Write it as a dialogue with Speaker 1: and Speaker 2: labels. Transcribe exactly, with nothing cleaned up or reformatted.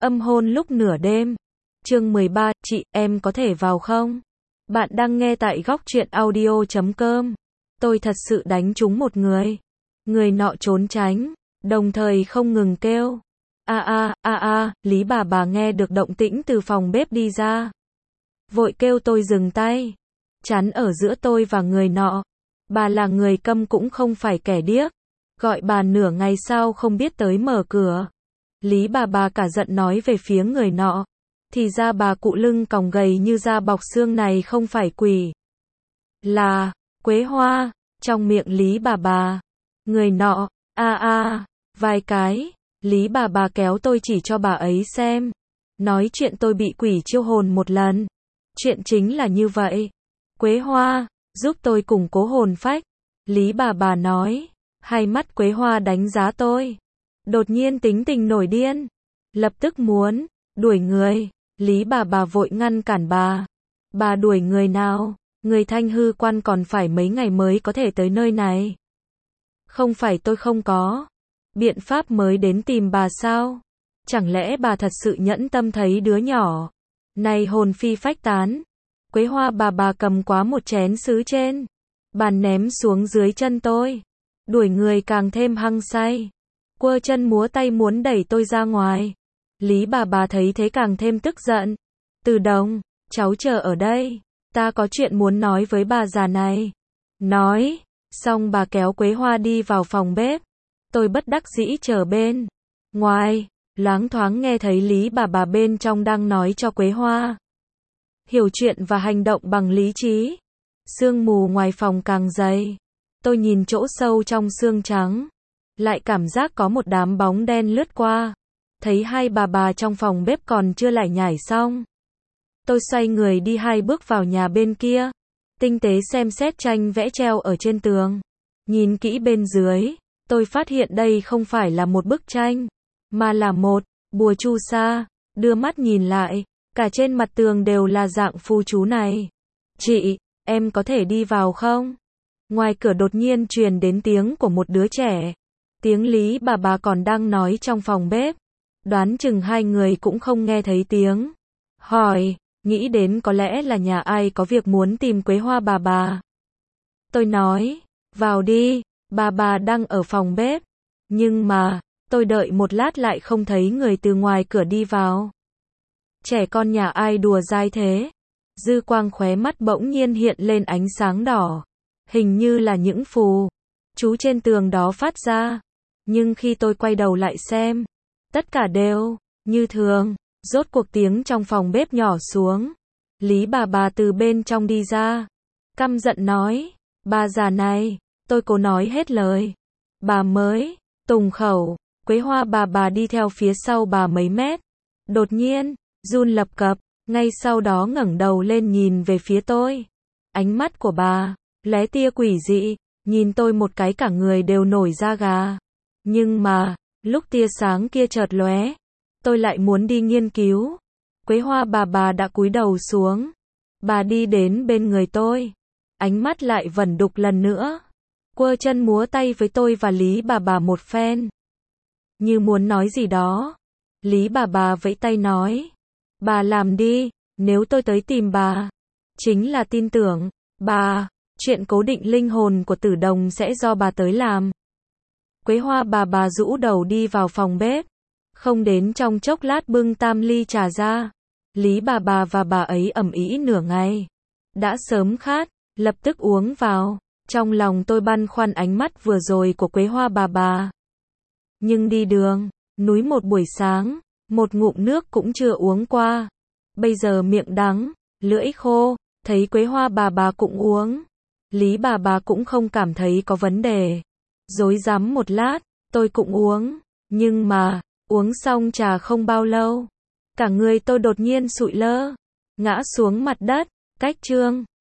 Speaker 1: Âm hôn lúc nửa đêm. Chương mười ba, chị, em có thể vào không? Bạn đang nghe tại góc truyện audio chấm com. Tôi thật sự đánh trúng một người. Người nọ trốn tránh, đồng thời không ngừng kêu. A a, a a, Lý bà bà nghe được động tĩnh từ phòng bếp đi ra. Vội kêu tôi dừng tay. Chắn ở giữa tôi và người nọ. Bà là người câm cũng không phải kẻ điếc. Gọi bà nửa ngày sau không biết tới mở cửa. Lý bà bà cả giận nói về phía người nọ. Thì ra bà cụ lưng còng gầy như da bọc xương này không phải quỷ. Là Quế Hoa. Trong miệng Lý bà bà. Người nọ, a a, vài cái. Lý bà bà kéo tôi chỉ cho bà ấy xem. Nói chuyện tôi bị quỷ chiêu hồn một lần. Chuyện chính là như vậy. Quế Hoa, giúp tôi củng cố hồn phách. Lý bà bà nói. Hai mắt Quế Hoa đánh giá tôi. Đột nhiên tính tình nổi điên. Lập tức muốn đuổi người. Lý bà bà vội ngăn cản bà. Bà đuổi người nào? Người Thanh Hư Quan còn phải mấy ngày mới có thể tới nơi này. Không phải tôi không có biện pháp mới đến tìm bà sao? Chẳng lẽ bà thật sự nhẫn tâm thấy đứa nhỏ này hồn phi phách tán? Quế Hoa bà bà cầm quá một chén sứ trên bàn ném xuống dưới chân tôi. Đuổi người càng thêm hăng say. Quơ chân múa tay muốn đẩy tôi ra ngoài. Lý bà bà thấy thế càng thêm tức giận. Từ Đồng, cháu chờ ở đây. Ta có chuyện muốn nói với bà già này. Nói, xong bà kéo Quế Hoa đi vào phòng bếp. Tôi bất đắc dĩ chờ bên ngoài, loáng thoáng nghe thấy Lý bà bà bên trong đang nói cho Quế Hoa hiểu chuyện và hành động bằng lý trí. Sương mù ngoài phòng càng dày. Tôi nhìn chỗ sâu trong xương trắng. Lại cảm giác có một đám bóng đen lướt qua. Thấy hai bà bà trong phòng bếp còn chưa lải nhải xong. Tôi xoay người đi hai bước vào nhà bên kia. Tinh tế xem xét tranh vẽ treo ở trên tường. Nhìn kỹ bên dưới. Tôi phát hiện đây không phải là một bức tranh. Mà là một bùa chu sa. Đưa mắt nhìn lại. Cả trên mặt tường đều là dạng phù chú này. Chị, em có thể đi vào không? Ngoài cửa đột nhiên truyền đến tiếng của một đứa trẻ. Tiếng Lý bà bà còn đang nói trong phòng bếp. Đoán chừng hai người cũng không nghe thấy tiếng. Hỏi, nghĩ đến có lẽ là nhà ai có việc muốn tìm Quế Hoa bà bà. Tôi nói, vào đi, bà bà đang ở phòng bếp. Nhưng mà, tôi đợi một lát lại không thấy người từ ngoài cửa đi vào. Trẻ con nhà ai đùa dai thế? Dư quang khóe mắt bỗng nhiên hiện lên ánh sáng đỏ. Hình như là những phù chú trên tường đó phát ra. Nhưng khi tôi quay đầu lại xem, tất cả đều như thường. Rốt cuộc tiếng trong phòng bếp nhỏ xuống. Lý bà bà từ bên trong đi ra. Căm giận nói, bà già này, tôi cố nói hết lời. Bà mới tùng khẩu. Quế Hoa bà bà đi theo phía sau bà mấy mét. Đột nhiên run lập cập. Ngay sau đó ngẩng đầu lên nhìn về phía tôi. Ánh mắt của bà lóe tia quỷ dị. Nhìn tôi một cái cả người đều nổi da gà. Nhưng mà lúc tia sáng kia chợt lóe, tôi lại muốn đi nghiên cứu. Quế Hoa bà bà đã cúi đầu xuống. Bà đi đến bên người tôi. Ánh mắt lại vẩn đục lần nữa. Quơ chân múa tay với tôi và Lý bà bà một phen. Như muốn nói gì đó. Lý bà bà vẫy tay nói. Bà làm đi, nếu tôi tới tìm bà. Chính là tin tưởng, bà, chuyện cố định linh hồn của Tử Đồng sẽ do bà tới làm. Quế Hoa bà bà rũ đầu đi vào phòng bếp. Không đến trong chốc lát bưng tam ly trà ra. Lý bà bà và bà ấy ầm ĩ nửa ngày. Đã sớm khát, lập tức uống vào. Trong lòng tôi băn khoăn ánh mắt vừa rồi của Quế Hoa bà bà. Nhưng đi đường, núi một buổi sáng, một ngụm nước cũng chưa uống qua. Bây giờ miệng đắng, lưỡi khô, thấy Quế Hoa bà bà cũng uống. Lý bà bà cũng không cảm thấy có vấn đề. Rối rắm một lát, tôi cũng uống. Nhưng mà, uống xong trà không bao lâu. Cả người tôi đột nhiên sụi lơ. Ngã xuống mặt đất, cách chương.